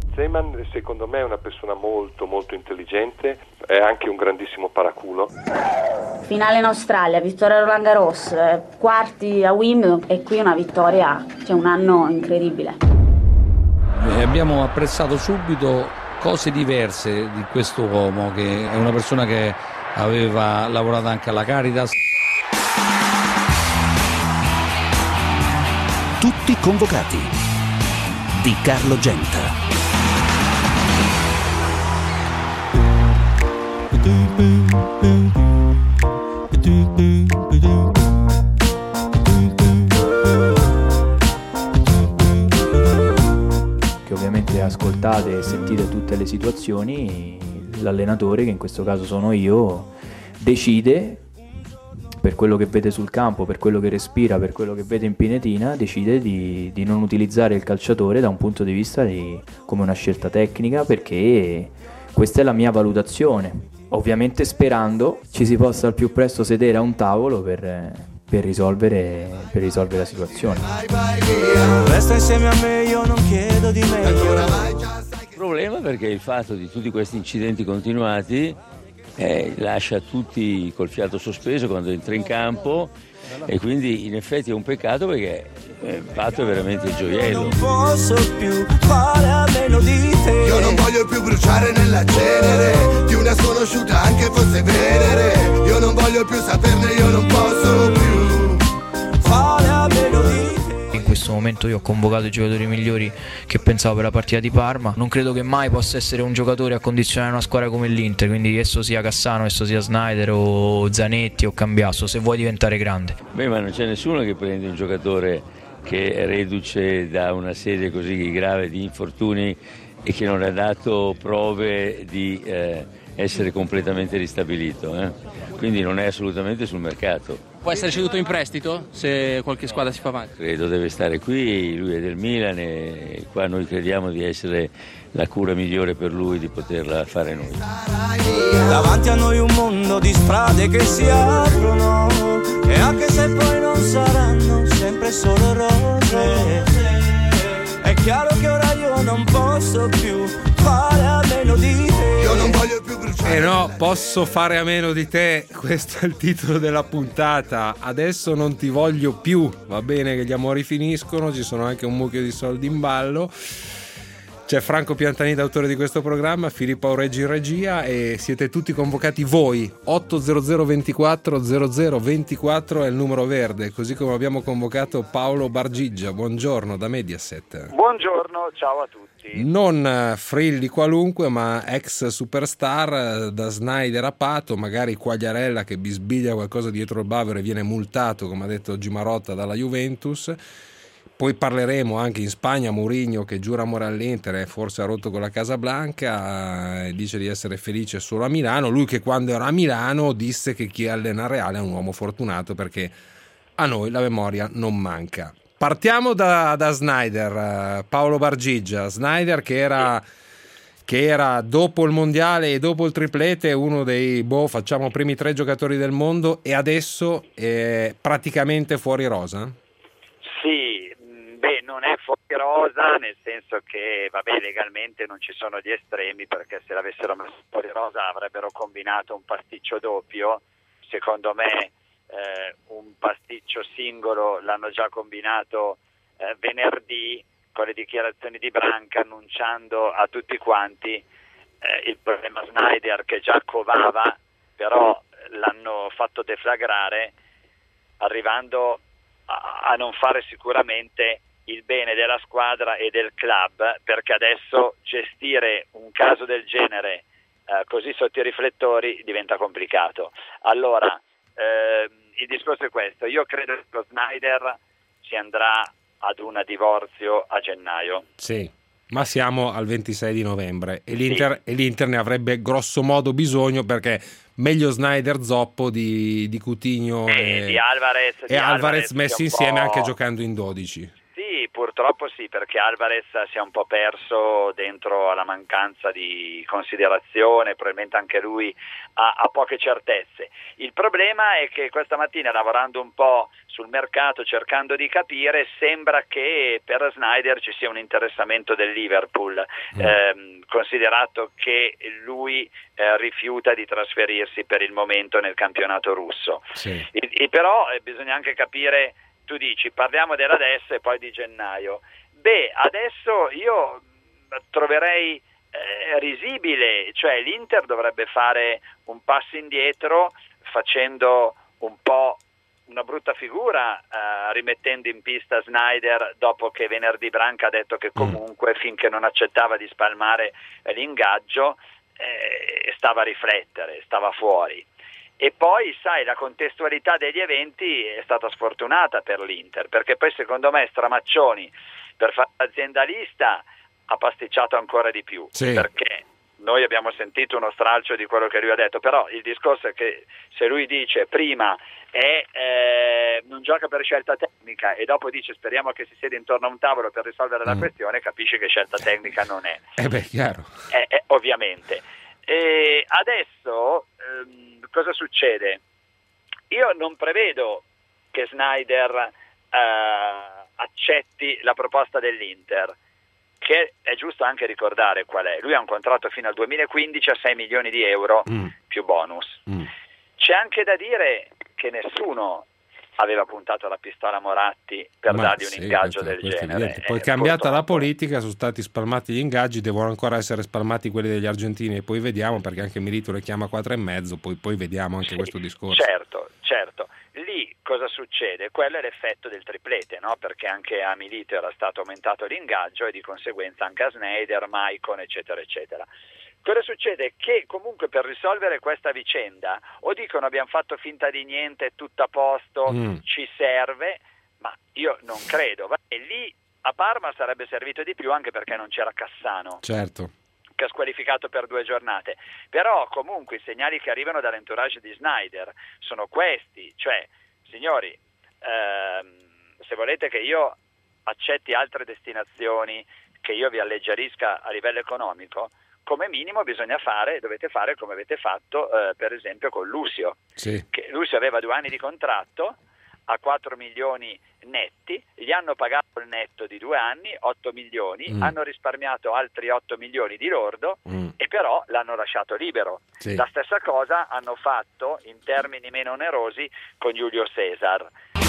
Zeman secondo me è una persona molto molto intelligente, è anche un grandissimo paraculo. Finale in Australia, vittoria a Roland Garros, quarti a Wimbledon e qui una vittoria, cioè un anno incredibile. Abbiamo apprezzato subito cose diverse di questo uomo, che è una persona che aveva lavorato anche alla Caritas. Tutti convocati di Carlo Genta. Che ovviamente ascoltate e sentite tutte le situazioni, l'allenatore, che in questo caso sono io, decide, per quello che vede sul campo, per quello che respira, per quello che vede in pinetina, decide di non utilizzare il calciatore da un punto di vista come una scelta tecnica, perché questa è la mia valutazione, ovviamente sperando ci si possa al più presto sedere a un tavolo per risolvere la situazione. Resta insieme a me, io non chiedo di meglio. Il problema perché il fatto di tutti questi incidenti continuati lascia tutti col fiato sospeso quando entra in campo, e quindi in effetti è un peccato, perché Pato è veramente il gioiello. Non posso più fare a meno di te. Io non voglio più bruciare nella cenere di una sconosciuta, anche fosse Venere. Io non voglio più saperne, io non posso più fare a meno di te. In questo momento io ho convocato i giocatori migliori che pensavo per la partita di Parma. Non credo che mai possa essere un giocatore a condizionare una squadra come l'Inter, quindi esso sia Cassano, esso sia Sneijder o Zanetti o Cambiasso, se vuoi diventare grande. Beh, ma non c'è nessuno che prende un giocatore che è reduce da una serie così grave di infortuni e che non ha dato prove di essere completamente ristabilito, quindi non è assolutamente sul mercato. Può essere ceduto in prestito se qualche squadra si fa male? Credo deve stare qui, lui è del Milan e qua noi crediamo di essere la cura migliore per lui, di poterla fare noi. Davanti a noi un mondo di strade che si aprono, e anche se poi non saranno sempre solo rose, è chiaro che ora io non posso più fare a meno di te. Io non voglio più bruciare. No, posso fare a meno di te, questo è il titolo della puntata. Adesso non ti voglio più, va bene che gli amori finiscono, ci sono anche un mucchio di soldi in ballo. C'è Franco Piantanida, autore di questo programma, Filippo Aureggi in regia, e siete tutti convocati voi. 800 24 00 24 è il numero verde, così come abbiamo convocato Paolo Bargigia. Buongiorno da Mediaset. Buongiorno, ciao a tutti. Non frilli qualunque, ma ex superstar, da Sneijder a Pato, magari Quagliarella che bisbiglia qualcosa dietro il bavero e viene multato, come ha detto oggi Marotta, dalla Juventus. Poi parleremo anche in Spagna, Mourinho che giura amore all'Inter e forse ha rotto con la Casablanca, e dice di essere felice solo a Milano. Lui che quando era a Milano disse che chi allena Reale è un uomo fortunato, perché a noi la memoria non manca. Partiamo da Sneijder, Paolo Bargigia. Sneijder che era dopo il mondiale e dopo il triplete uno dei facciamo primi 3 giocatori del mondo, e adesso è praticamente fuori rosa? Non è fuori rosa, nel senso che legalmente non ci sono gli estremi, perché se l'avessero messo fuori rosa avrebbero combinato un pasticcio doppio. Secondo me un pasticcio singolo l'hanno già combinato venerdì con le dichiarazioni di Branca, annunciando a tutti quanti il problema Sneijder, che già covava, però l'hanno fatto deflagrare, arrivando a non fare sicuramente il bene della squadra e del club, perché adesso gestire un caso del genere così sotto i riflettori diventa complicato. Allora, il discorso è questo: io credo che lo Sneijder si andrà ad un divorzio a gennaio. Sì, ma siamo al 26 di novembre e l'Inter ne avrebbe grosso modo bisogno, perché meglio Sneijder zoppo di Coutinho di Alvarez messi insieme, anche giocando in 12. Sì, Purtroppo sì, perché Alvarez si è un po' perso dentro alla mancanza di considerazione, probabilmente anche lui ha poche certezze. Il problema è che questa mattina, lavorando un po' sul mercato, cercando di capire, sembra che per Sneijder ci sia un interessamento del Liverpool, considerato che lui rifiuta di trasferirsi per il momento nel campionato russo. Sì. E però bisogna anche capire. Tu dici, parliamo dell'adesso e poi di gennaio. Adesso io troverei risibile, cioè l'Inter dovrebbe fare un passo indietro facendo un po' una brutta figura, rimettendo in pista Sneijder dopo che venerdì Branca ha detto che comunque finché non accettava di spalmare l'ingaggio stava a riflettere, stava fuori. E poi, sai, la contestualità degli eventi è stata sfortunata per l'Inter, perché poi secondo me Stramaccioni, per fare l'aziendalista, ha pasticciato ancora di più, sì. Perché noi abbiamo sentito uno stralcio di quello che lui ha detto, però il discorso è che se lui dice prima non gioca per scelta tecnica e dopo dice speriamo che si sieda intorno a un tavolo per risolvere la questione, capisci che scelta tecnica non è. Chiaro. Ovviamente. E adesso cosa succede? Io non prevedo che Sneijder accetti la proposta dell'Inter, che è giusto anche ricordare qual è. Lui ha un contratto fino al 2015 a 6 milioni di euro più bonus. C'è anche da dire che nessuno aveva puntato la pistola a Moratti per dargli un ingaggio del genere. Poi cambiata la politica, sono stati spalmati gli ingaggi, devono ancora essere spalmati quelli degli argentini e poi vediamo, perché anche Milito le chiama 4,5, poi vediamo anche questo discorso. Certo. Lì cosa succede? Quello è l'effetto del triplete, no? Perché anche a Milito era stato aumentato l'ingaggio e di conseguenza anche a Sneijder, Maicon, eccetera, eccetera. Cosa succede? Che comunque per risolvere questa vicenda o dicono abbiamo fatto finta di niente, è tutto a posto, ci serve, ma io non credo. E lì a Parma sarebbe servito di più anche perché non c'era Cassano. Certo. Che ha squalificato per 2 giornate. Però comunque i segnali che arrivano dall'entourage di Sneijder sono questi, cioè signori, se volete che io accetti altre destinazioni, che io vi alleggerisca a livello economico, come minimo dovete fare come avete fatto per esempio con Lucio. Sì. Che Lucio aveva 2 anni di contratto a 4 milioni netti, gli hanno pagato il netto di 2 anni, 8 milioni, hanno risparmiato altri 8 milioni di lordo e però l'hanno lasciato libero. Sì. La stessa cosa hanno fatto in termini meno onerosi con Giulio Cesar.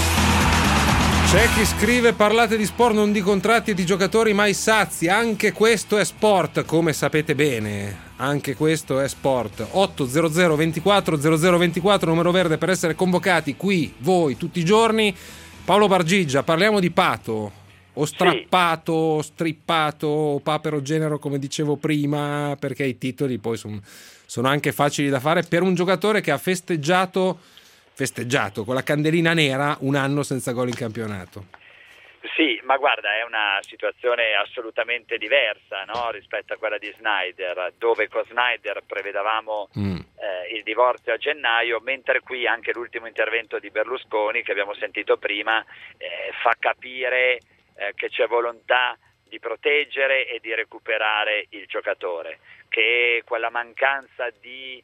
C'è chi scrive: parlate di sport, non di contratti e di giocatori mai sazi, anche questo è sport, come sapete bene, anche questo è sport. 800 24 0024, numero verde per essere convocati qui, voi, tutti i giorni. Paolo Bargigia, parliamo di Pato, o strappato, o strippato, o papero genero come dicevo prima, perché i titoli poi sono anche facili da fare per un giocatore che ha festeggiato con la candelina nera un anno senza gol in campionato. Sì, ma guarda, è una situazione assolutamente diversa, no? Rispetto a quella di Sneijder, dove con Sneijder prevedevamo il divorzio a gennaio, mentre qui anche l'ultimo intervento di Berlusconi che abbiamo sentito prima fa capire che c'è volontà di proteggere e di recuperare il giocatore, che quella mancanza di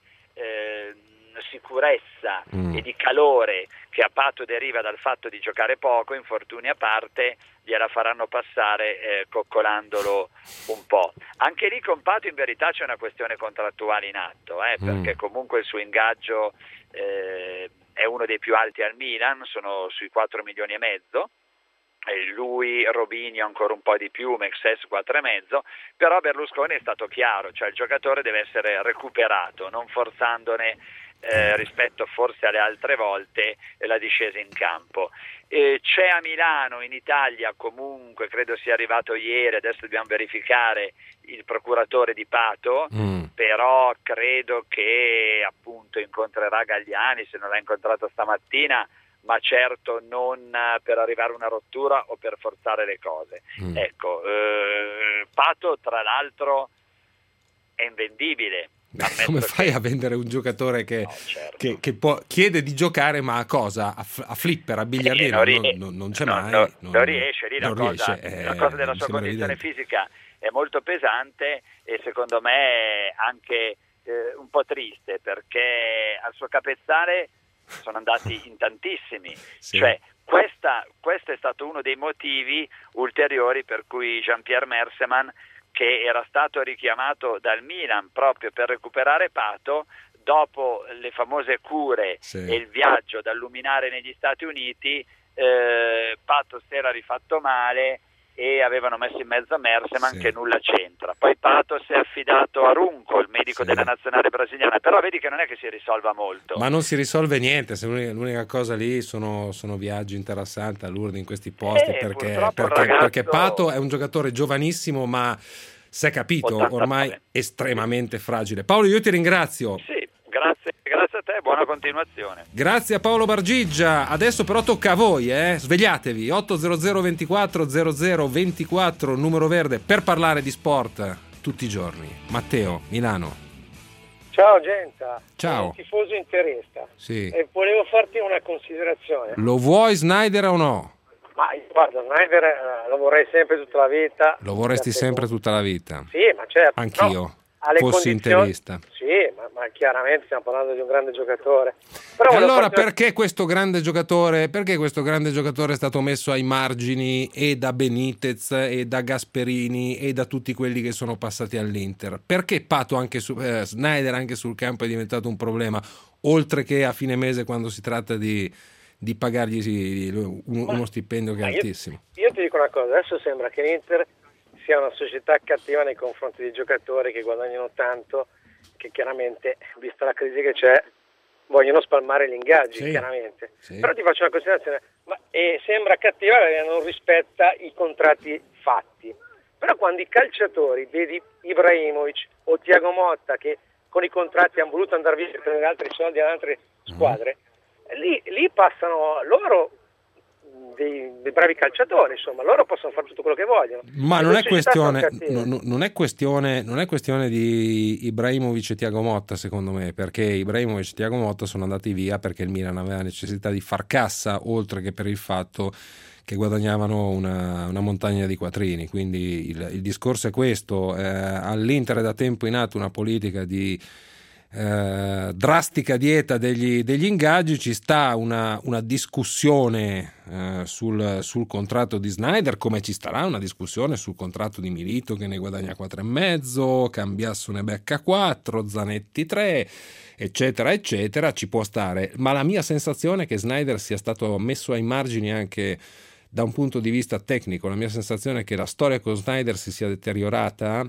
sicurezza e di calore che a Pato deriva dal fatto di giocare poco, infortuni a parte, gliela faranno passare coccolandolo un po'. Anche lì con Pato in verità c'è una questione contrattuale in atto, perché comunque il suo ingaggio è uno dei più alti al Milan, sono sui 4 milioni e mezzo. Lui, Robinho ancora un po' di più, Mexes 4,5, però Berlusconi è stato chiaro, cioè il giocatore deve essere recuperato, non forzandone rispetto forse alle altre volte la discesa in campo. C'è a Milano, in Italia comunque, credo sia arrivato ieri, adesso dobbiamo verificare, il procuratore di Pato, però credo che appunto incontrerà Galliani, se non l'ha incontrato stamattina, ma certo non per arrivare a una rottura o per forzare le cose. Ecco, Pato tra l'altro è invendibile, Come fai a vendere un giocatore che chiede di giocare, ma a cosa? A flipper, a biliardino? Non c'è mai. Non riesce. Lì la cosa della sua condizione fisica è molto pesante e secondo me anche un po' triste, perché al suo capezzale sono andati in tantissimi. Sì. Cioè, questo è stato uno dei motivi ulteriori per cui Jean-Pierre Merseman, che era stato richiamato dal Milan proprio per recuperare Pato, dopo le famose cure e il viaggio da Luminare negli Stati Uniti, Pato si era rifatto male e avevano messo in mezzo Merseman che nulla c'entra. Poi Pato si è affidato a Runco, il medico della nazionale brasiliana, però vedi che non è che si risolva molto. Ma non si risolve niente, l'unica cosa lì sono viaggi interessanti a Lourdes in questi posti, perché Pato è un giocatore giovanissimo, ma si è capito ormai estremamente fragile. Paolo, io ti ringrazio. Sì, grazie a te, buona continuazione. Grazie a Paolo Bargigia. Adesso però tocca a voi, svegliatevi. 800 24 00 24, numero verde, per parlare di sport tutti i giorni. Matteo, Milano. Ciao Genta. Ciao. Tifoso interista. Sì. E volevo farti una considerazione. Lo vuoi Sneijder o no? Ma guarda, Sneijder lo vorrei sempre tutta la vita. Lo vorresti sempre tutta la vita? Sì, ma certo. Anch'io, alle fossi interista. Sì, ma chiaramente stiamo parlando di un grande giocatore. Però e allora perché questo grande giocatore è stato messo ai margini e da Benitez e da Gasperini e da tutti quelli che sono passati all'Inter? Perché Pato Sneijder anche sul campo è diventato un problema, oltre che a fine mese quando si tratta di pagargli uno stipendio che è altissimo? Io ti dico una cosa, adesso sembra che l'Inter sia una società cattiva nei confronti dei giocatori che guadagnano tanto, che chiaramente, vista la crisi che c'è, vogliono spalmare gli ingaggi, chiaramente. Sì. Però ti faccio una considerazione, sembra cattiva perché non rispetta i contratti fatti. Però quando i calciatori, vedi Ibrahimovic o Thiago Motta, che con i contratti hanno voluto andare via per prendere altri soldi ad altre squadre, lì passano loro dei bravi calciatori, insomma, loro possono fare tutto quello che vogliono. Ma non è questione di Ibrahimovic e Thiago Motta, secondo me, perché Ibrahimovic e Thiago Motta sono andati via perché il Milan aveva necessità di far cassa, oltre che per il fatto che guadagnavano una montagna di quattrini. Quindi il discorso è questo: all'Inter è da tempo in atto una politica di drastica dieta degli ingaggi. Ci sta una discussione sul contratto di Sneijder, come ci starà una discussione sul contratto di Milito, che ne guadagna 4,5, Cambiasso ne becca 4, Zanetti 3, eccetera eccetera. Ci può stare, ma la mia sensazione è che Sneijder sia stato messo ai margini anche da un punto di vista tecnico. La mia sensazione è che la storia con Sneijder si sia deteriorata,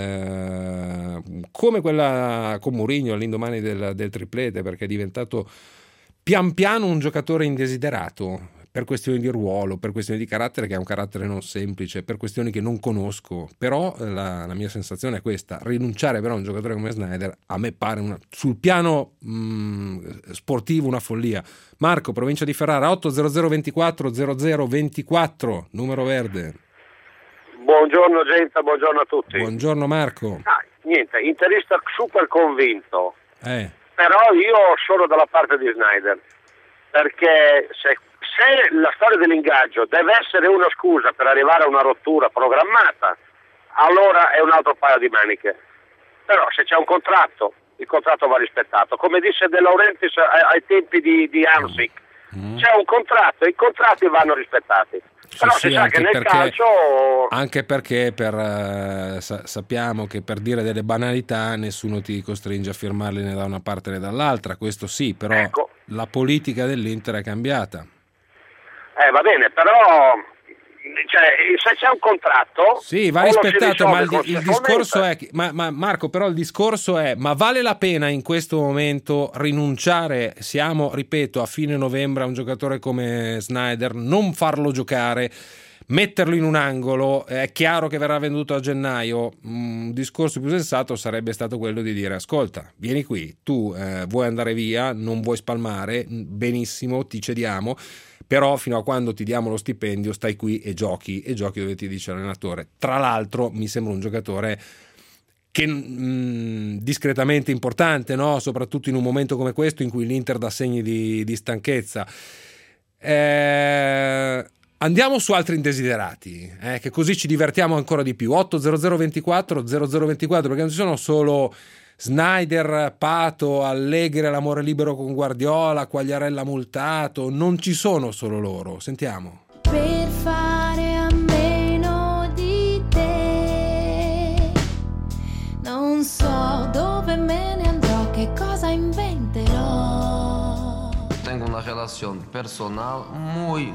come quella con Mourinho all'indomani del triplete, perché è diventato pian piano un giocatore indesiderato, per questioni di ruolo, per questioni di carattere, che è un carattere non semplice, per questioni che non conosco. Però la mia sensazione è questa: rinunciare però a un giocatore come Sneijder a me pare sul piano sportivo una follia. Marco, provincia di Ferrara, 800 24 00 24, numero verde. Buongiorno Genta, buongiorno a tutti. Buongiorno Marco. Niente, interista super convinto, però io sono dalla parte di Sneijder, perché se la storia dell'ingaggio deve essere una scusa per arrivare a una rottura programmata, allora è un altro paio di maniche. Però se c'è un contratto, il contratto va rispettato. Come disse De Laurentiis ai tempi di Hamsik, c'è un contratto, i contratti vanno rispettati. Però si sa che nel calcio... Anche perché sappiamo che per dire delle banalità nessuno ti costringe a firmarli né da una parte né dall'altra, questo sì, però la politica dell'Inter è cambiata. Va bene, però se c'è un contratto... Sì, va rispettato, ma il discorso è... Ma Marco, però il discorso è: ma vale la pena in questo momento rinunciare, siamo, ripeto, a fine novembre, a un giocatore come Sneijder, non farlo giocare, metterlo in un angolo? È chiaro che verrà venduto a gennaio. Un discorso più sensato sarebbe stato quello di dire: ascolta, vieni qui, tu vuoi andare via, non vuoi spalmare, benissimo, ti cediamo, però fino a quando ti diamo lo stipendio stai qui e giochi dove ti dice l'allenatore. Tra l'altro mi sembra un giocatore discretamente importante, no? Soprattutto in un momento come questo in cui l'Inter dà segni di stanchezza. Andiamo su altri indesiderati, che così ci divertiamo ancora di più. 80024 0024, perché non ci sono solo Sneijder, Pato, Allegri, l'amore libero con Guardiola, Quagliarella multato, non ci sono solo loro. Sentiamo. Per fare a meno di te, non so dove me ne andrò, che cosa inventerò. Tengo una relación personal muy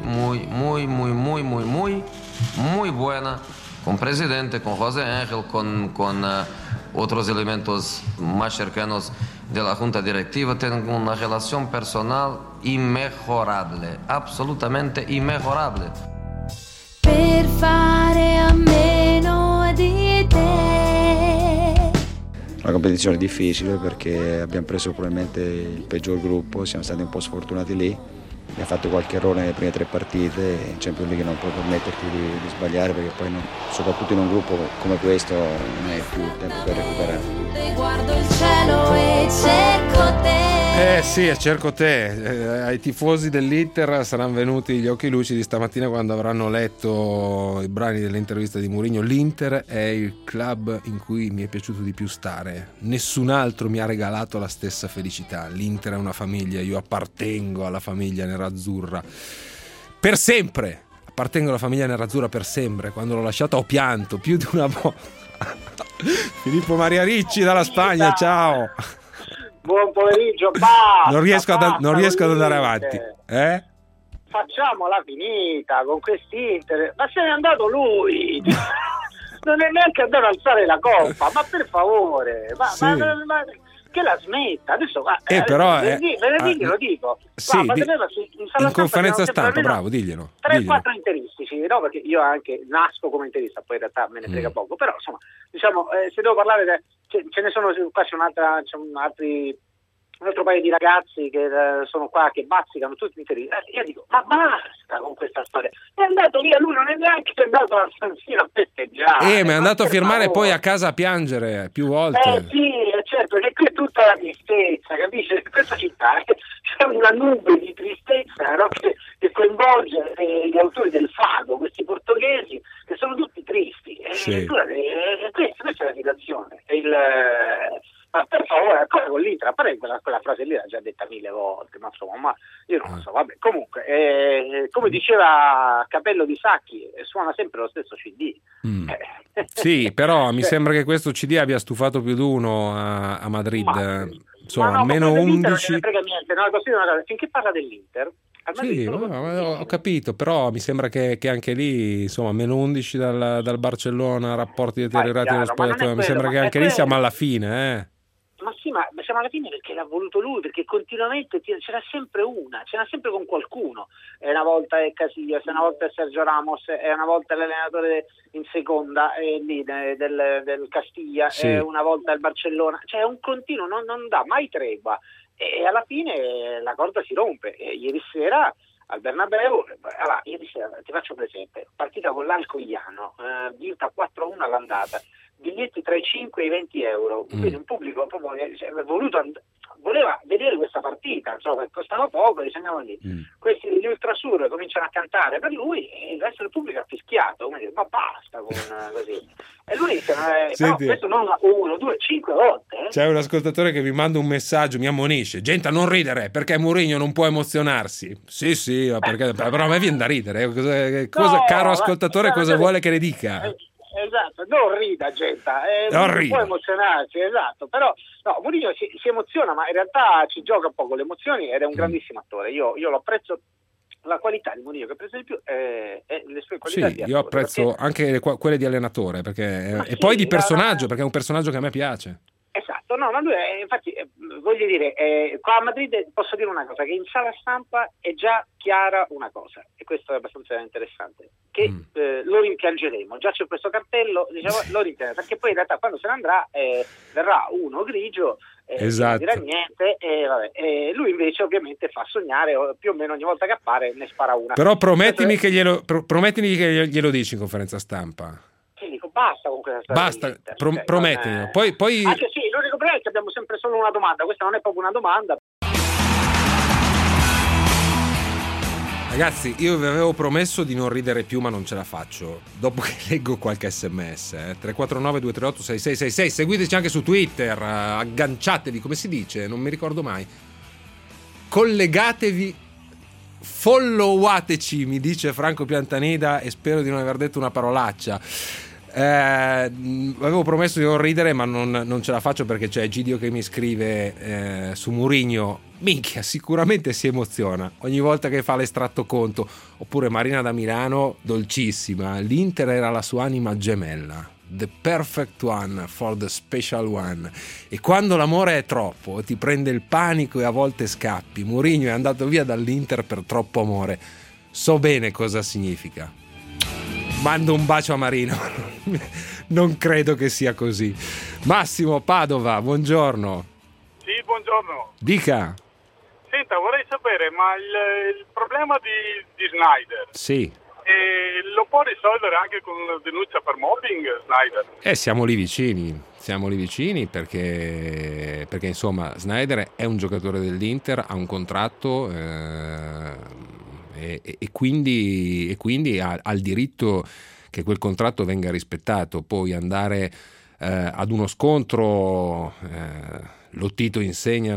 buena con Presidente, con José Ángel, con otros elementos más cercanos de la Junta Directiva. Tengo una relación personal inmejorable, absolutamente inmejorable. Per fare a meno di te. Una competizione difficile perché abbiamo preso probabilmente il peggior gruppo, siamo stati un po' sfortunati lì, abbiamo fatto qualche errore nelle prime 3 partite e in Champions League non puoi permetterti di sbagliare, perché poi soprattutto in un gruppo come questo non hai più tempo per recuperare. Guardo il cielo e cerco te. Sì, cerco te. Ai tifosi dell'Inter saranno venuti gli occhi lucidi stamattina quando avranno letto i brani dell'intervista di Mourinho. L'Inter è il club in cui mi è piaciuto di più stare. Nessun altro mi ha regalato la stessa felicità. L'Inter è una famiglia, io appartengo alla famiglia nerazzurra per sempre. Appartengo alla famiglia nerazzurra per sempre. Quando l'ho lasciata ho pianto più di una volta. Filippo Maria Ricci dalla Spagna, ciao. Buon pomeriggio, non riesco ad andare avanti. Facciamola finita con quest'Inter, ma se n'è andato lui. Non è neanche andato a alzare la coppa, ma per favore, ma che la smetta adesso. Venerdì lo dico. Sì, in conferenza stampa, bravo, diglielo. 3-4 interistici, no? Perché io anche nasco come interista, poi in realtà me ne frega poco, però insomma, diciamo, se devo parlare ce ne sono quasi un altro paio di ragazzi che sono qua che bazzicano tutti interi. Io dico, ma basta con questa storia. È andato via, lui non è neanche andato al San Siro a festeggiare. Ma è andato a firmare poi a casa a piangere più volte. Sì, certo, che qui è tutta la tristezza, capisci? In questa città c'è una nube di tristezza, no? che coinvolge gli autori del fado, questi portoghesi, che sono tutti tristi. Sì. Questa è la situazione. Ma per favore, ancora con l'Inter, a parte quella frase lì l'ha già detta 1000 volte, ma insomma, io non lo so, vabbè, comunque, come diceva Capello di Sacchi, suona sempre lo stesso CD. Sì, però mi sembra che questo CD abbia stufato più di uno a Madrid, insomma, almeno 11. Non ne frega niente, no? Finché parla dell'Inter. Sì, ho capito, però mi sembra che anche lì, insomma, meno 11 dal Barcellona, rapporti deteriorati dello spogliatoio, mi sembra che anche lì siamo alla fine, Ma sì, ma siamo alla fine perché l'ha voluto lui, perché continuamente ce n'è sempre una, ce n'è sempre con qualcuno. E una volta è Casillas, una volta è Sergio Ramos, e una volta è l'allenatore in seconda lì del Castiglia, sì. Una volta è il Barcellona. Cioè è un continuo, non dà mai tregua. E alla fine la corda si rompe. E ieri sera al Bernabeu, allora, ieri sera ti faccio presente, partita con l'Alcoiano, vinta 4-1 all'andata, biglietti tra i 5 e i 20 euro, quindi un pubblico proprio voleva vedere questa partita, insomma, costava poco, li segnavano lì. Questi degli Ultrasur cominciano a cantare per lui e il resto del pubblico ha fischiato, come dire, ma basta con così. E lui però questo non 1, 2, 5 volte. C'è un ascoltatore che mi manda un messaggio, mi ammonisce: gente a non ridere perché Mourinho non può emozionarsi. Sì, perché, però a me viene da ridere. Caro ascoltatore, cosa vuole che ne dica? Esatto, non rida gente, non può emozionarsi, esatto, però no, Mourinho si emoziona, ma in realtà ci gioca un po' con le emozioni ed è un grandissimo attore, io lo apprezzo. La qualità di Mourinho che apprezzo di più è le sue qualità di attore. Io apprezzo anche quelle di allenatore e poi di personaggio, perché è un personaggio che a me piace. Esatto, no, ma lui infatti voglio dire, qua a Madrid posso dire una cosa, che in sala stampa è già chiara una cosa, e questo è abbastanza interessante, che lo rimpiangeremo, già c'è questo cartello, diciamo, lo rimpiangeremo, perché poi in realtà quando se ne andrà verrà uno grigio, esatto. Non dirà niente, e lui invece ovviamente fa sognare, più o meno ogni volta che appare ne spara una. Però promettimi che glielo dici in conferenza stampa. Che dico, basta con questa storia. Basta, promettimi. Poi... Anche sì, l'unico problema è che abbiamo sempre solo una domanda, questa non è proprio una domanda. Ragazzi, io vi avevo promesso di non ridere più, ma non ce la faccio. Dopo che leggo qualche sms, 349-238-6666, seguiteci anche su Twitter, agganciatevi, come si dice? Non mi ricordo mai. Collegatevi, followateci, mi dice Franco Piantanida, e spero di non aver detto una parolaccia. Avevo promesso di non ridere, ma non ce la faccio, perché c'è Egidio che mi scrive su Mourinho: minchia, sicuramente si emoziona ogni volta che fa l'estratto conto. Oppure Marina da Milano, dolcissima: l'Inter era la sua anima gemella, the perfect one for the special one, e quando l'amore è troppo ti prende il panico e a volte scappi. Mourinho è andato via dall'Inter per troppo amore. So bene cosa significa. Mando un bacio a Marino. Non credo che sia così. Massimo Padova, buongiorno. Sì, buongiorno. Dica. Senta, vorrei sapere, ma il problema di Snyder, Sì. Lo può risolvere anche con una denuncia per mobbing, Snyder? Siamo lì vicini perché insomma Snyder è un giocatore dell'Inter, ha un contratto e quindi ha il diritto che quel contratto venga rispettato. Poi andare ad uno scontro, Lottito insegna,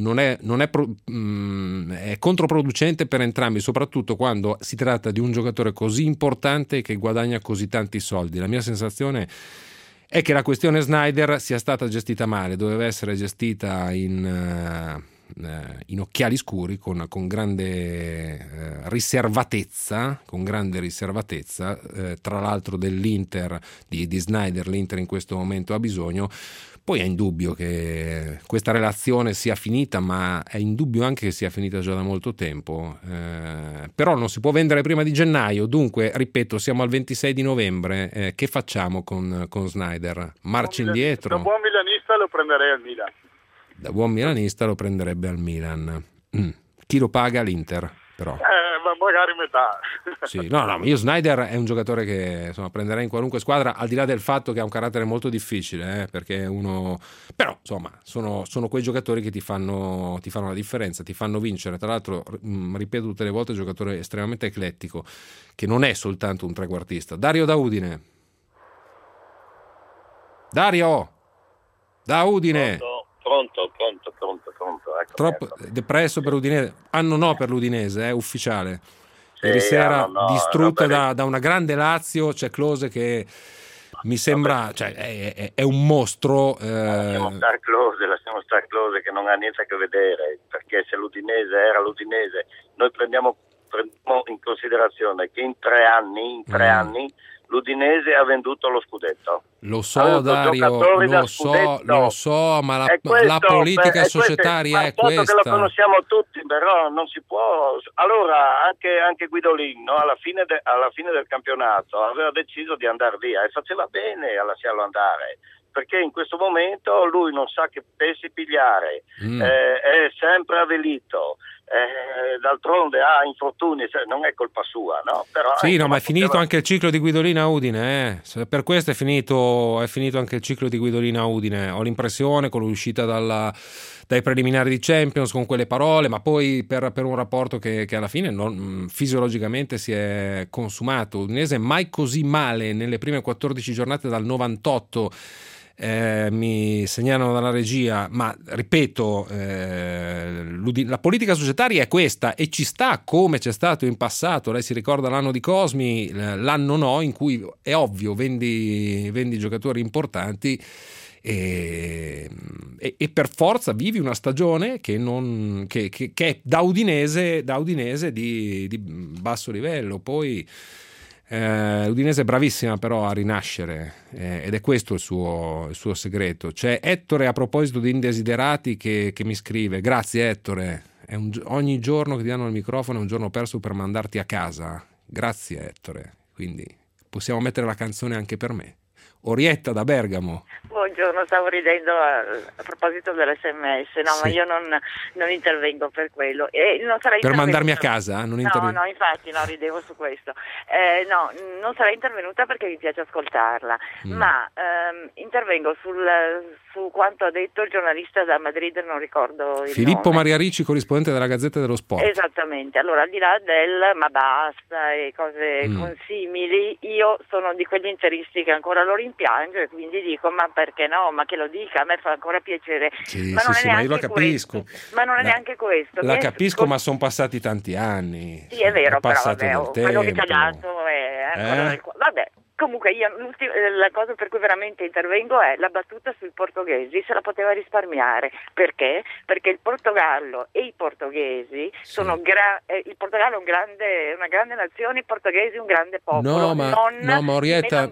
è controproducente per entrambi, soprattutto quando si tratta di un giocatore così importante che guadagna così tanti soldi. La mia sensazione è che la questione Snyder sia stata gestita male, doveva essere gestita in occhiali scuri, con grande riservatezza, tra l'altro dell'Inter, di Snyder l'Inter in questo momento ha bisogno. Poi è indubbio che questa relazione sia finita, ma è indubbio anche che sia finita già da molto tempo, però non si può vendere prima di gennaio. Dunque, ripeto, siamo al 26 di novembre, che facciamo con Snyder? Marcia indietro? Da buon milanista lo prenderei al Milan. Da buon milanista lo prenderebbe al Milan. Chi lo paga? L'Inter, però. Magari metà. Sì, no, io Snyder è un giocatore che insomma prenderei in qualunque squadra, al di là del fatto che ha un carattere molto difficile, perché uno, però insomma sono quei giocatori che ti fanno la differenza, ti fanno vincere. Tra l'altro, ripeto tutte le volte, giocatore estremamente eclettico, che non è soltanto un trequartista. Dario da Udine. Dario da Udine. Pronto. Ecco, Troppo depresso per l'Udinese. No per l'Udinese, è ufficiale. Ieri sera distrutta da una grande Lazio. C'è Klose che mi sembra, cioè, è un mostro. Lasciamo stare Klose che non ha niente a che vedere, perché se l'Udinese era l'Udinese, noi prendiamo in considerazione che in tre anni l'Udinese ha venduto lo scudetto. Lo so, Dario, lo so, ma la politica societaria è questa. Che lo conosciamo tutti, però non si può. Allora anche Guidolin, no? alla fine del campionato aveva deciso di andare via e faceva bene a lasciarlo andare, perché in questo momento lui non sa che pessi pigliare, è sempre avvelito. D'altronde ha infortuni, non è colpa sua, no? Però sì, no, ma è finito anche il ciclo di Guidolin a Udine, Per questo è finito anche il ciclo di Guidolin a Udine. Ho l'impressione, con l'uscita dai preliminari di Champions, con quelle parole, ma poi per un rapporto che alla fine fisiologicamente si è consumato. Udinese mai così male nelle prime 14 giornate dal 98. Mi segnalano dalla regia, ma ripeto, la politica societaria è questa e ci sta, come c'è stato in passato. Lei si ricorda l'anno di Cosmi, l'anno no, in cui è ovvio vendi giocatori importanti e per forza vivi una stagione che è da udinese di basso livello. Poi l'Udinese è bravissima però a rinascere, ed è questo il suo segreto. C'è Ettore, a proposito di indesiderati, che mi scrive: grazie Ettore, ogni giorno che ti danno il microfono è un giorno perso per mandarti a casa. Grazie Ettore, quindi possiamo mettere la canzone anche per me. Orietta da Bergamo. Buongiorno, stavo ridendo a proposito dell'SMS, no, sì. Ma io non intervengo per quello. Non sarei per mandarmi a casa? No, infatti no, ridevo su questo. No, non sarei intervenuta perché mi piace ascoltarla, ma intervengo su quanto ha detto il giornalista da Madrid, non ricordo il Filippo nome. Maria Ricci, corrispondente della Gazzetta dello Sport. Esattamente, allora al di là del ma basta e cose consimili, io sono di quegli interisti che ancora lo rimpiango e quindi dico ma perché no, ma che lo dica, a me fa ancora piacere. Sì, ma non è ma io lo capisco. Ma non è neanche questo. La capisco, ma sono passati tanti anni. Sì, è vero, però vabbè, quello che ci ha dato è ancora vabbè. Comunque io la cosa per cui veramente intervengo è la battuta sui portoghesi, se la poteva risparmiare. Perché? Perché il Portogallo e i portoghesi sono il Portogallo è una grande nazione, i portoghesi un grande popolo. No, ma Orietta,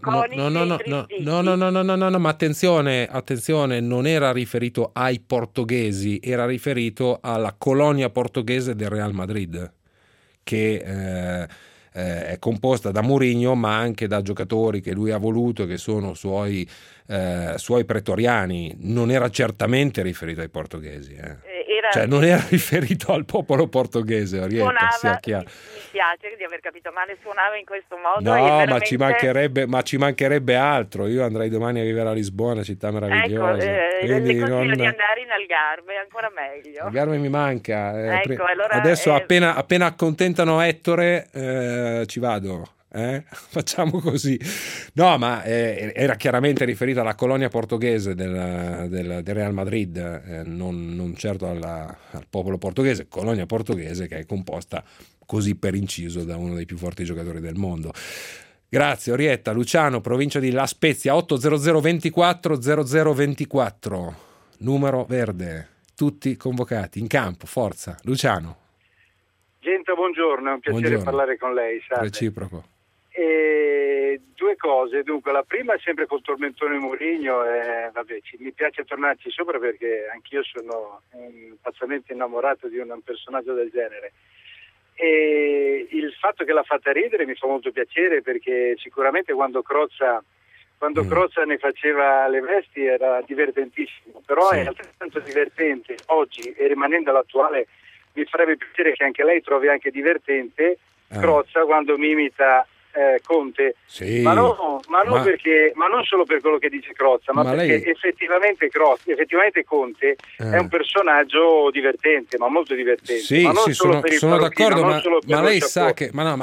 no, ma attenzione, non era riferito ai portoghesi, era riferito alla colonia portoghese del Real Madrid, che è composta da Mourinho, ma anche da giocatori che lui ha voluto, che sono suoi pretoriani. Non era certamente riferito ai portoghesi, cioè non era riferito al popolo portoghese, Orietta, sia chiaro. Mi piace di aver capito male, suonava in questo modo. No, veramente... ma ci mancherebbe altro. Io andrei domani a vivere a Lisbona, città meravigliosa. Le consiglio di andare in Algarve, è ancora meglio. Algarve mi manca. Allora, adesso appena accontentano Ettore ci vado. Facciamo così. No, ma era chiaramente riferita alla colonia portoghese del Real Madrid, non certo al popolo portoghese, colonia portoghese che è composta così per inciso da uno dei più forti giocatori del mondo. Grazie Orietta. Luciano, provincia di La Spezia, 800 24 0024, numero verde, tutti convocati in campo, forza. Luciano. Gente, buongiorno, è un piacere parlare con lei. Salve. Reciproco. Due cose, dunque la prima è sempre col tormentone Mourinho, mi piace tornarci sopra perché anch'io sono pazzamente innamorato di un personaggio del genere, e il fatto che l'ha fatta ridere mi fa molto piacere, perché sicuramente quando Crozza ne faceva le vesti era divertentissimo, però è altrettanto divertente oggi, e rimanendo all'attuale mi farebbe piacere che anche lei trovi anche divertente Crozza quando mi imita Conte, sì, ma non solo per quello che dice Crozza, ma perché lei... effettivamente Conte è un personaggio divertente, ma molto divertente. Sì, ma non sono d'accordo, ma lei sa che la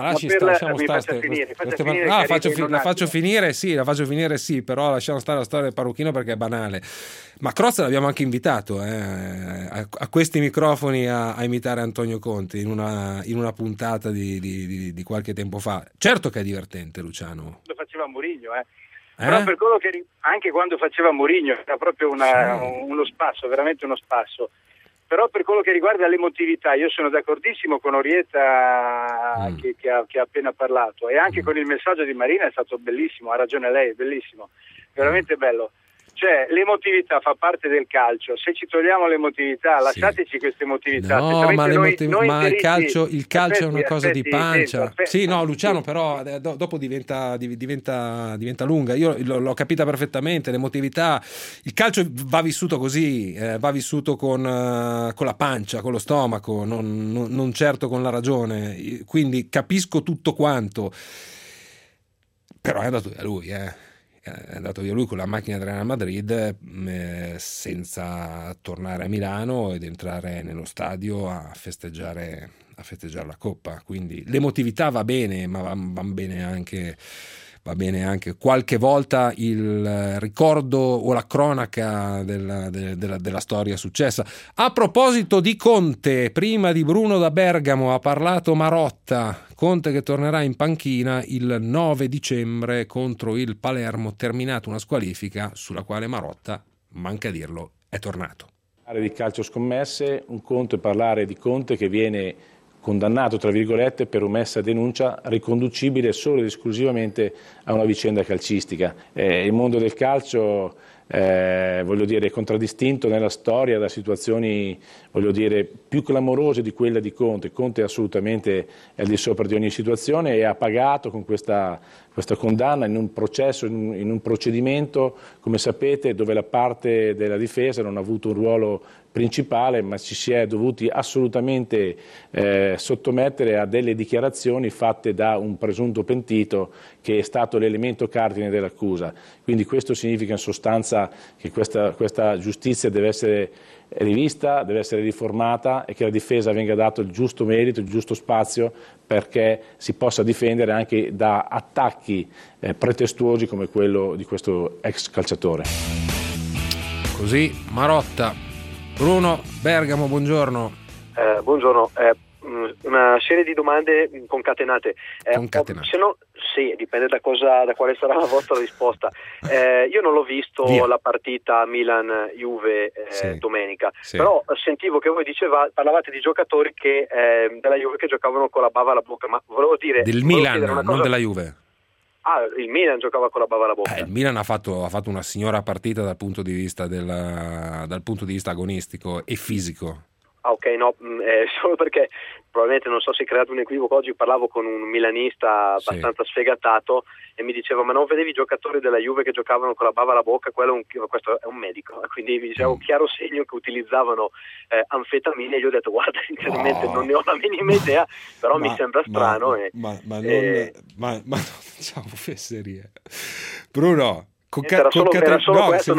faccio finire, sì, però lasciamo stare la storia del parrucchino perché è banale. Ma Crozza l'abbiamo anche invitato a questi microfoni a imitare Antonio Conte in una puntata di qualche tempo fa. Certo che è divertente, Luciano. Lo faceva Mourinho, però per quello che anche quando faceva Mourinho era proprio uno spasso, veramente uno spasso. Però per quello che riguarda l'emotività, io sono d'accordissimo con Orietta che ha appena parlato, e anche con il messaggio di Marina è stato bellissimo, ha ragione lei, bellissimo, veramente bello. Cioè l'emotività fa parte del calcio, se ci togliamo l'emotività, lasciateci questa emotività. No, ma il calcio è una cosa di pancia. Sì, no, Luciano, però dopo diventa lunga. Io l'ho capita perfettamente, l'emotività. Il calcio va vissuto così, va vissuto con la pancia, con lo stomaco, non certo con la ragione. Quindi capisco tutto quanto. Però è andato via lui, È andato via lui con la macchina del Real Madrid senza tornare a Milano ed entrare nello stadio a festeggiare la Coppa. Quindi l'emotività va bene, ma va bene anche qualche volta il ricordo o la cronaca della storia successa. A proposito di Conte, prima di Bruno da Bergamo ha parlato Marotta. Conte che tornerà in panchina il 9 dicembre contro il Palermo, terminata una squalifica sulla quale Marotta, manca a dirlo, è tornato. Parlare di calcio scommesse, un conto è parlare di Conte che viene condannato, tra virgolette, per omessa denuncia riconducibile solo ed esclusivamente a una vicenda calcistica. Il mondo del calcio voglio dire, contraddistinto nella storia da situazioni, voglio dire, più clamorose di quella di Conte. Conte assolutamente è al di sopra di ogni situazione e ha pagato con questa condanna in un processo, in un procedimento, come sapete, dove la parte della difesa non ha avuto un ruolo principale, ma ci si è dovuti assolutamente sottomettere a delle dichiarazioni fatte da un presunto pentito che è stato l'elemento cardine dell'accusa. Quindi questo significa in sostanza che questa giustizia deve essere rivista, deve essere riformata e che la difesa venga dato il giusto merito, il giusto spazio perché si possa difendere anche da attacchi pretestuosi come quello di questo ex calciatore. Così Marotta. Bruno Bergamo, buongiorno. Buongiorno, una serie di domande concatenate. Se no, sì, dipende da quale sarà la vostra risposta. Io non l'ho visto la partita Milan-Juve domenica, però sentivo che voi parlavate di giocatori della Juve che giocavano con la bava alla bocca, ma volevo dire... Del Milan, non della Juve. Ah, il Milan giocava con la bava alla bocca. Il Milan ha fatto una signora partita dal punto di vista agonistico e fisico. Ah, ok, no, solo perché probabilmente non so se è creato un equivoco. Oggi parlavo con un milanista abbastanza sfegatato e mi diceva: ma non vedevi i giocatori della Juve che giocavano con la bava alla bocca? Questo è un medico, quindi mi diceva un chiaro segno che utilizzavano anfetamine, e gli ho detto: guarda, sinceramente non ne ho la minima idea, però mi sembra strano. Ma non diciamo fesserie. Bruno, se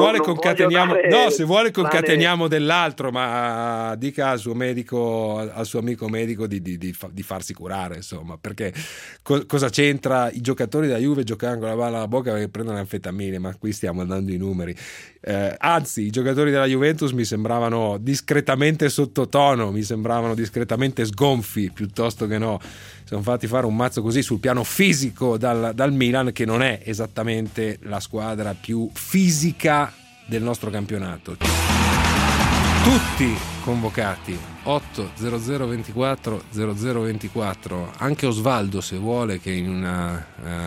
vuole concateniamo dell'altro, ma dica al suo amico medico di farsi curare, insomma, perché cosa c'entra? I giocatori della Juve giocavano con la balla alla bocca perché prendono anfetamine, ma qui stiamo andando i numeri. Anzi, i giocatori della Juventus mi sembravano discretamente sottotono, mi sembravano discretamente sgonfi, piuttosto che no. Sono fatti fare un mazzo così sul piano fisico dal Milan, che non è esattamente la squadra più fisica del nostro campionato. Tutti convocati 8-0024 anche Osvaldo, se vuole, che in una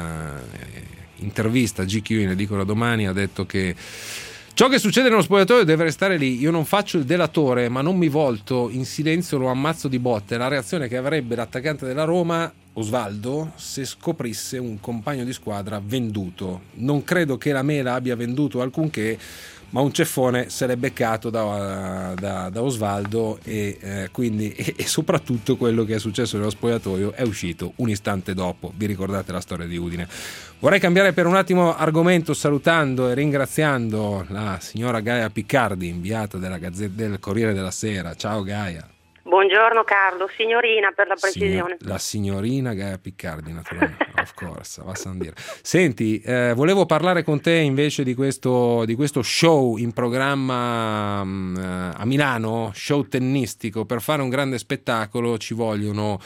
intervista a GQ in edicola domani ha detto che ciò che succede nello spogliatoio deve restare lì. Io non faccio il delatore, ma non mi volto, in silenzio lo ammazzo di botte. La reazione che avrebbe l'attaccante della Roma, Osvaldo, se scoprisse un compagno di squadra venduto. Non credo che la Mela abbia venduto alcunché, ma un ceffone se l'è beccato da Osvaldo e quindi e soprattutto quello che è successo nello spogliatoio è uscito un istante dopo. Vi ricordate la storia di Udine? Vorrei cambiare per un attimo argomento, salutando e ringraziando la signora Gaia Piccardi, inviata del Corriere della Sera. Ciao Gaia. Buongiorno Carlo, signorina per la precisione. La signorina Gaia Piccardi, naturalmente, of course, va a dire. Senti, volevo parlare con te invece di questo show in programma a Milano, show tennistico. Per fare un grande spettacolo ci vogliono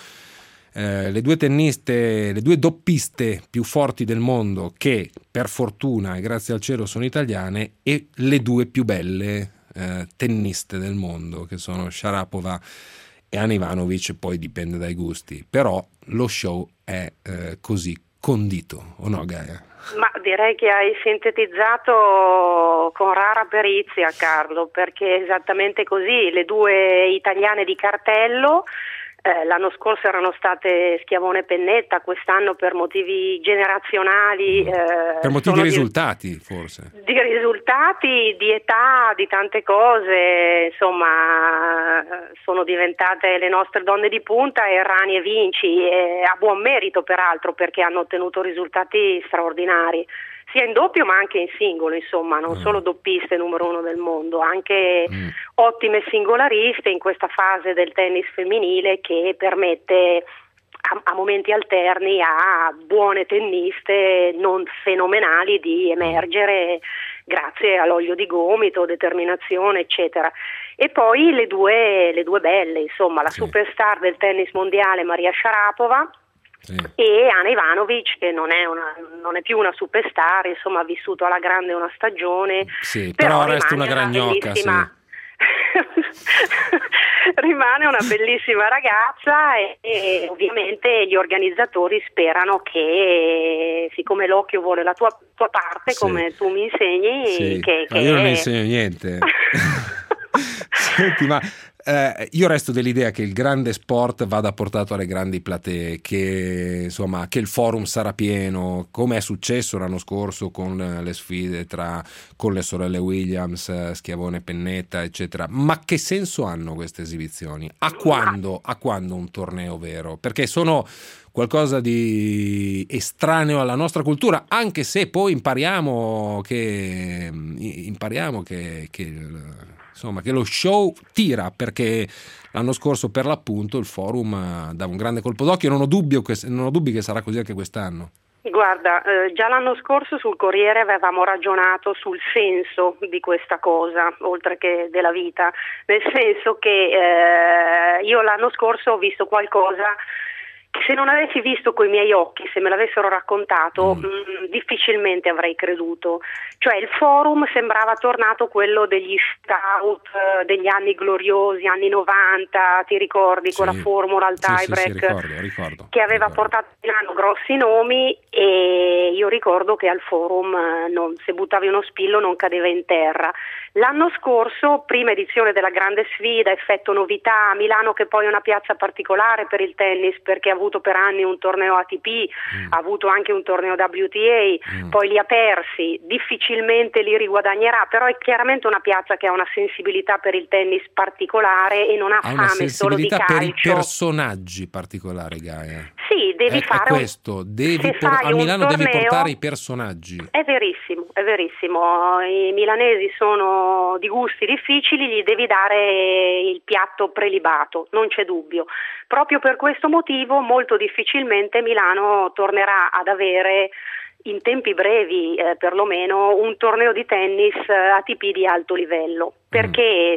le due tenniste, le due doppiste più forti del mondo, che per fortuna e grazie al cielo sono italiane, e le due più belle tenniste del mondo, che sono Sharapova e Ana Ivanovic. Poi dipende dai gusti, però lo show è così condito, o no Gaia? Ma direi che hai sintetizzato con rara perizia, Carlo, perché è esattamente così. Le due italiane di cartello l'anno scorso erano state Schiavone e Pennetta, quest'anno per motivi generazionali, per motivi di risultati, forse di risultati, di età, di tante cose, insomma sono diventate le nostre donne di punta, e Errani e Vinci, a buon merito peraltro, perché hanno ottenuto risultati straordinari sia in doppio ma anche in singolo, insomma, non solo doppiste numero uno del mondo, anche ottime singolariste in questa fase del tennis femminile che permette a momenti alterni a buone tenniste non fenomenali di emergere grazie all'olio di gomito, determinazione, eccetera. E poi le due belle, insomma, la superstar del tennis mondiale Maria Sharapova, e Ana Ivanovic, che non è più una superstar, insomma ha vissuto alla grande una stagione, però resta una gran gnocca, rimane una bellissima ragazza e ovviamente gli organizzatori sperano che, siccome l'occhio vuole la tua parte, come tu mi insegni, che io non insegno niente. Senti, ma io resto dell'idea che il grande sport vada portato alle grandi platee, che insomma che il forum sarà pieno, come è successo l'anno scorso con le sfide con le sorelle Williams, Schiavone, Pennetta, eccetera. Ma che senso hanno queste esibizioni? A quando un torneo vero? Perché sono qualcosa di estraneo alla nostra cultura, anche se poi impariamo che lo show tira, perché l'anno scorso per l'appunto il forum dà un grande colpo d'occhio e non ho dubbi che sarà così anche quest'anno. Guarda, già l'anno scorso sul Corriere avevamo ragionato sul senso di questa cosa, oltre che della vita, nel senso che io l'anno scorso ho visto qualcosa che se non avessi visto coi miei occhi, se me l'avessero raccontato, difficilmente avrei creduto. Cioè il forum sembrava tornato quello degli scout degli anni gloriosi, anni 90, ti ricordi, con la formula al tiebreak, ricordo. Che aveva portato a Milano grossi nomi, e io ricordo che al forum se buttavi uno spillo non cadeva in terra. L'anno scorso, prima edizione della grande sfida, effetto novità, Milano che poi è una piazza particolare per il tennis perché ha avuto per anni un torneo ATP, ha avuto anche un torneo WTA, poi li ha persi, difficilmente li riguadagnerà, però è chiaramente una piazza che ha una sensibilità per il tennis particolare e non ha fame solo di calcio. Per i personaggi particolari, Gaia. Sì, devi fare questo, a Milano devi portare i personaggi. È verissimo. I milanesi sono di gusti difficili, gli devi dare il piatto prelibato, non c'è dubbio. Proprio per questo motivo molto difficilmente Milano tornerà ad avere in tempi brevi perlomeno un torneo di tennis ATP di alto livello, perché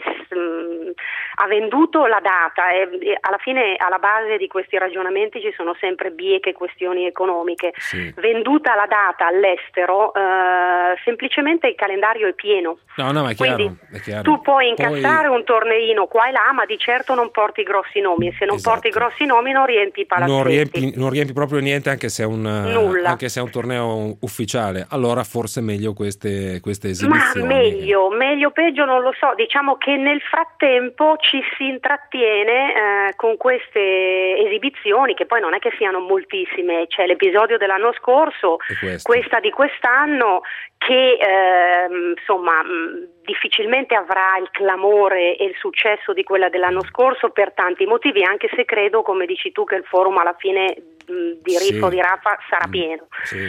ha venduto la data e alla fine alla base di questi ragionamenti ci sono sempre bieche questioni economiche. Venduta la data all'estero, semplicemente il calendario è pieno. No, ma è chiaro, quindi è chiaro. Tu puoi incassare un torneino qua e là, ma di certo non porti grossi nomi, e se non porti grossi nomi non riempi i palazzetti. Non riempi proprio niente, anche se è un torneo ufficiale. Allora forse meglio queste esibizioni. Ma meglio peggio non lo so, diciamo che nel frattempo ci si intrattiene con queste esibizioni, che poi non è che siano moltissime. C'è l'episodio dell'anno scorso, questa di quest'anno, che difficilmente avrà il clamore e il successo di quella dell'anno scorso per tanti motivi, anche se credo, come dici tu, che il forum alla fine di Riff o di Rafa sarà pieno.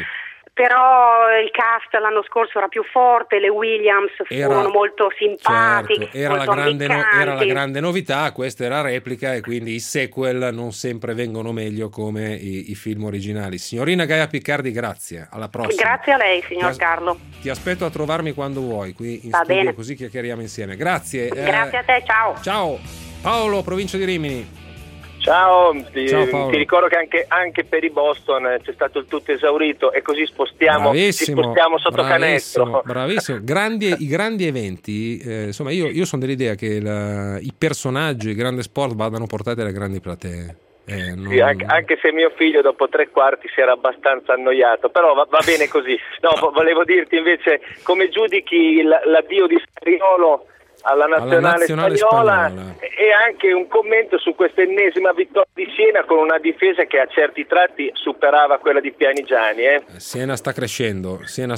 Però il cast l'anno scorso era più forte, le Williams furono molto simpatiche, era la grande novità, questa era replica, e quindi i sequel non sempre vengono meglio come i film originali. Signorina Gaia Piccardi, grazie, alla prossima. Grazie a lei, signor Carlo. Ti aspetto a trovarmi quando vuoi qui in studio, bene. Così chiacchieriamo insieme. Grazie. Grazie a te, ciao. Ciao. Paolo, provincia di Rimini. Ciao, ti ricordo che anche per i Boston c'è stato il tutto esaurito, e così ci spostiamo sotto canestro. Bravissimo, i grandi eventi, insomma io sono dell'idea che i personaggi, il grande sport vadano portati alle grandi platee. Sì, anche se mio figlio dopo 3/4 si era abbastanza annoiato, però va bene così. No, volevo dirti invece come giudichi l'addio di Scariolo alla nazionale spagnola, e anche un commento su questa ennesima vittoria di Siena con una difesa che a certi tratti superava quella di Pianigiani. Siena sta crescendo,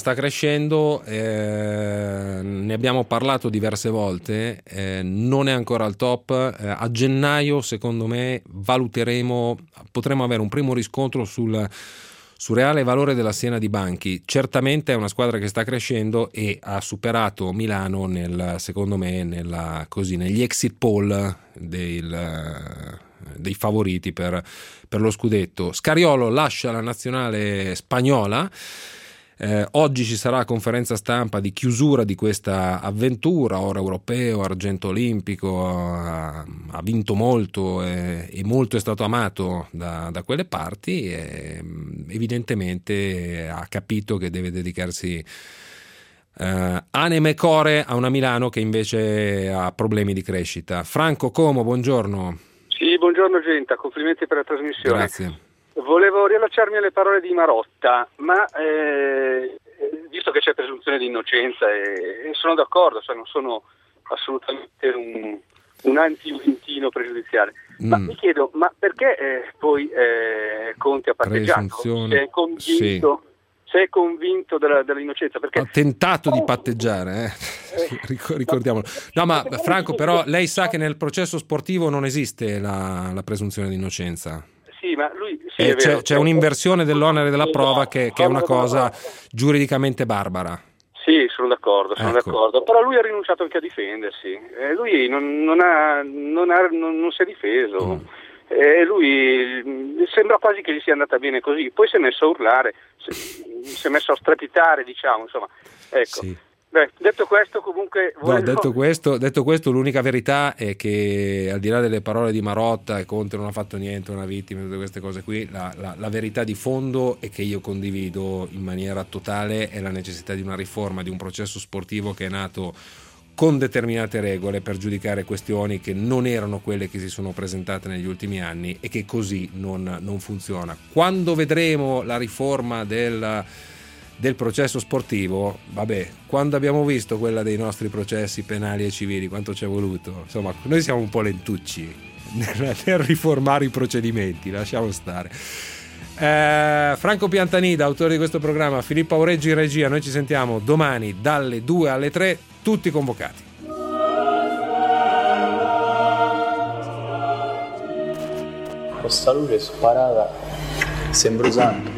ne abbiamo parlato diverse volte, non è ancora al top, a gennaio secondo me potremo avere un primo riscontro sul reale valore della Siena di Banchi. Certamente è una squadra che sta crescendo e ha superato Milano secondo me negli exit poll dei favoriti per lo scudetto. Scariolo lascia la nazionale spagnola. Oggi ci sarà conferenza stampa di chiusura di questa avventura, oro europeo, argento olimpico, ha vinto molto e molto è stato amato da quelle parti, e evidentemente ha capito che deve dedicarsi Anime Core a una Milano che invece ha problemi di crescita. Franco Como, buongiorno. Sì, buongiorno Genta, complimenti per la trasmissione. Grazie. Volevo riallacciarmi alle parole di Marotta, ma visto che c'è presunzione di innocenza e sono d'accordo, cioè non sono assolutamente un anti-juventino pregiudiziale, ma mi chiedo, ma perché poi Conte ha patteggiato? Se è convinto dell'innocenza, perché ha tentato di patteggiare, ricordiamolo. No, ma Franco, però lei sa che nel processo sportivo non esiste la presunzione di innocenza. Sì, ma lui è vero, c'è un'inversione dell'onere della prova che è una cosa giuridicamente barbara. Sì, sono d'accordo, però lui ha rinunciato anche a difendersi, lui non si è difeso. Lui sembra quasi che gli sia andata bene così, poi si è messo a urlare, si è messo a strepitare, diciamo, insomma, ecco. Sì. Beh, detto questo, comunque detto questo, l'unica verità è che al di là delle parole di Marotta e Conte non ha fatto niente, una vittima, tutte queste cose qui, la verità di fondo e che io condivido in maniera totale è la necessità di una riforma di un processo sportivo che è nato con determinate regole per giudicare questioni che non erano quelle che si sono presentate negli ultimi anni e che così non funziona. Quando vedremo la riforma del processo sportivo, vabbè, quando abbiamo visto quella dei nostri processi penali e civili, quanto ci è voluto? Insomma, noi siamo un po' lentucci nel riformare i procedimenti, lasciamo stare. Franco Piantanida, autore di questo programma, Filippo Aureggi in regia, noi ci sentiamo domani dalle 2 alle 3, tutti convocati. Questa luce è sparata, sembra usando.